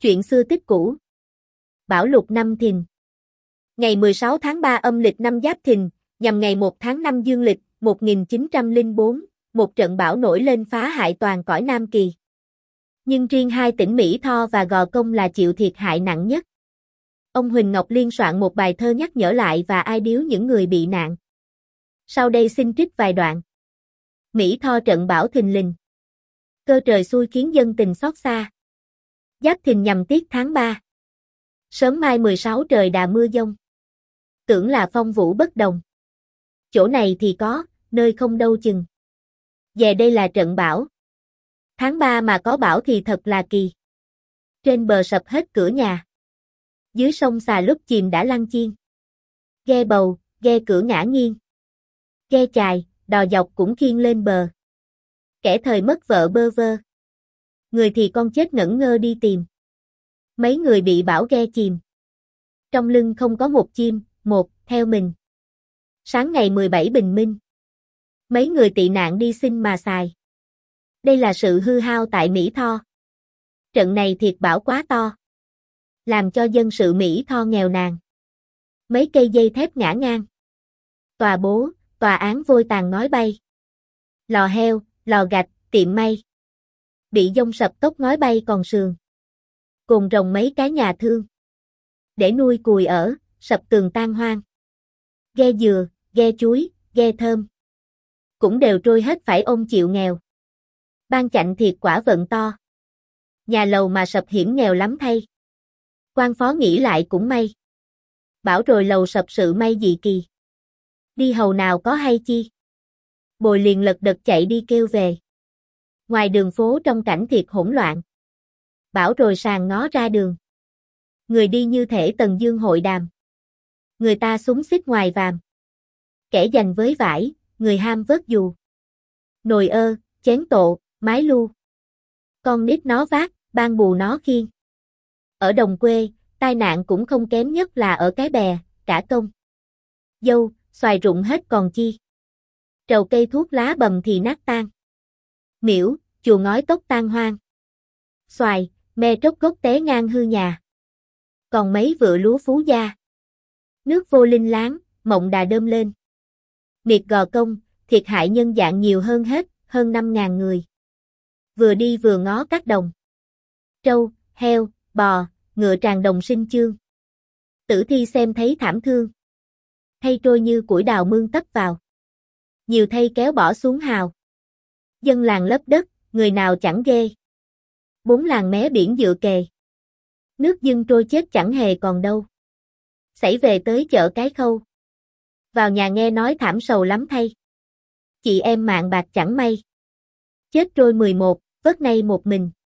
Chuyện xưa tích cũ. Bảo Lục năm Thìn. Ngày 16 tháng 3 âm lịch năm Giáp Thìn, nhằm ngày 1 tháng 5 dương lịch 1904, một trận bão nổi lên phá hại toàn cõi Nam Kỳ. Nhưng riêng hai tỉnh Mỹ Tho và Gò Công là chịu thiệt hại nặng nhất. Ông Huỳnh Ngọc Liên soạn một bài thơ nhắc nhở lại và ai điếu những người bị nạn. Sau đây xin trích vài đoạn. Mỹ Tho trận bão thình lình. Cơ trời xui khiến dân tình xót xa. Giáp Thìn nhằm tiết tháng 3. Sớm mai 16 trời đà mưa dông. Tưởng là phong vũ bất đồng. Chỗ này thì có, nơi không đâu chừng. Về đây là trận bão. Tháng 3 mà có bão thì thật là kỳ. Trên bờ sập hết cửa nhà. Dưới sông xà lúc chìm đã lăn chiên. Ghe bầu, ghe cửa ngã nghiêng. Ghe chài, đò dọc cũng khiêng lên bờ. Kẻ thời mất vợ bơ vơ. Người thì con chết ngẩn ngơ đi tìm. Mấy người bị bão ghe chìm. Trong lưng không có một chim, một, theo mình. Sáng ngày 17 bình minh. Mấy người tị nạn đi xin mà xài. Đây là sự hư hao tại Mỹ Tho. Trận này thiệt bão quá to. Làm cho dân sự Mỹ Tho nghèo nàn. Mấy cây dây thép ngã ngang. Tòa bố, tòa án vôi tàn ngói bay. Lò heo, lò gạch, tiệm may. Bị dông sập tốc ngói bay còn sườn. Cồn rồng mấy cái nhà thương. Để nuôi cùi ở, sập tường tan hoang. Ghe dừa, ghe chuối, ghe thơm. Cũng đều trôi hết phải ông chịu nghèo. Ban chạnh thiệt quả vận to. Nhà lầu mà sập hiểm nghèo lắm thay. Quan phó nghĩ lại cũng may. Bảo rồi lầu sập sự may gì kỳ. Đi hầu nào có hay chi. Bồi liền lật đật chạy đi kêu về. Ngoài đường phố trong cảnh thiệt hỗn loạn. Bảo rồi sàng ngó ra đường. Người đi như thể tần dương hội đàm. Người ta súng xít ngoài vàm. Kẻ giành với vải, người ham vớt dù. Nồi ơ, chén tộ, mái lu. Con nít nó vác, ban bù nó khiêng. Ở đồng quê, tai nạn cũng không kém nhất là ở cái bè, cả công. Dâu, xoài rụng hết còn chi. Trầu cây thuốc lá bầm thì nát tan. Miễu, chùa ngói tốc tan hoang. Xoài, me trốc gốc té ngang hư nhà. Còn mấy vựa lúa phú gia. Nước vô linh láng, mộng đà đơm lên. Miệt Gò Công, thiệt hại nhân dạng nhiều hơn hết, hơn 5.000 người. Vừa đi vừa ngó các đồng. Trâu, heo, bò, ngựa tràn đồng sinh chương. Tử thi xem thấy thảm thương. Thay trôi như củi đào mương tấp vào. Nhiều thay kéo bỏ xuống hào. Dân làng lấp đất, người nào chẳng ghê. 4 làng mé biển dựa kề. Nước dâng trôi chết chẳng hề còn đâu. Xảy về tới chợ Cái Khâu. Vào nhà nghe nói thảm sầu lắm thay. Chị em mạng bạc chẳng may. Chết trôi 11, vớt nay một mình.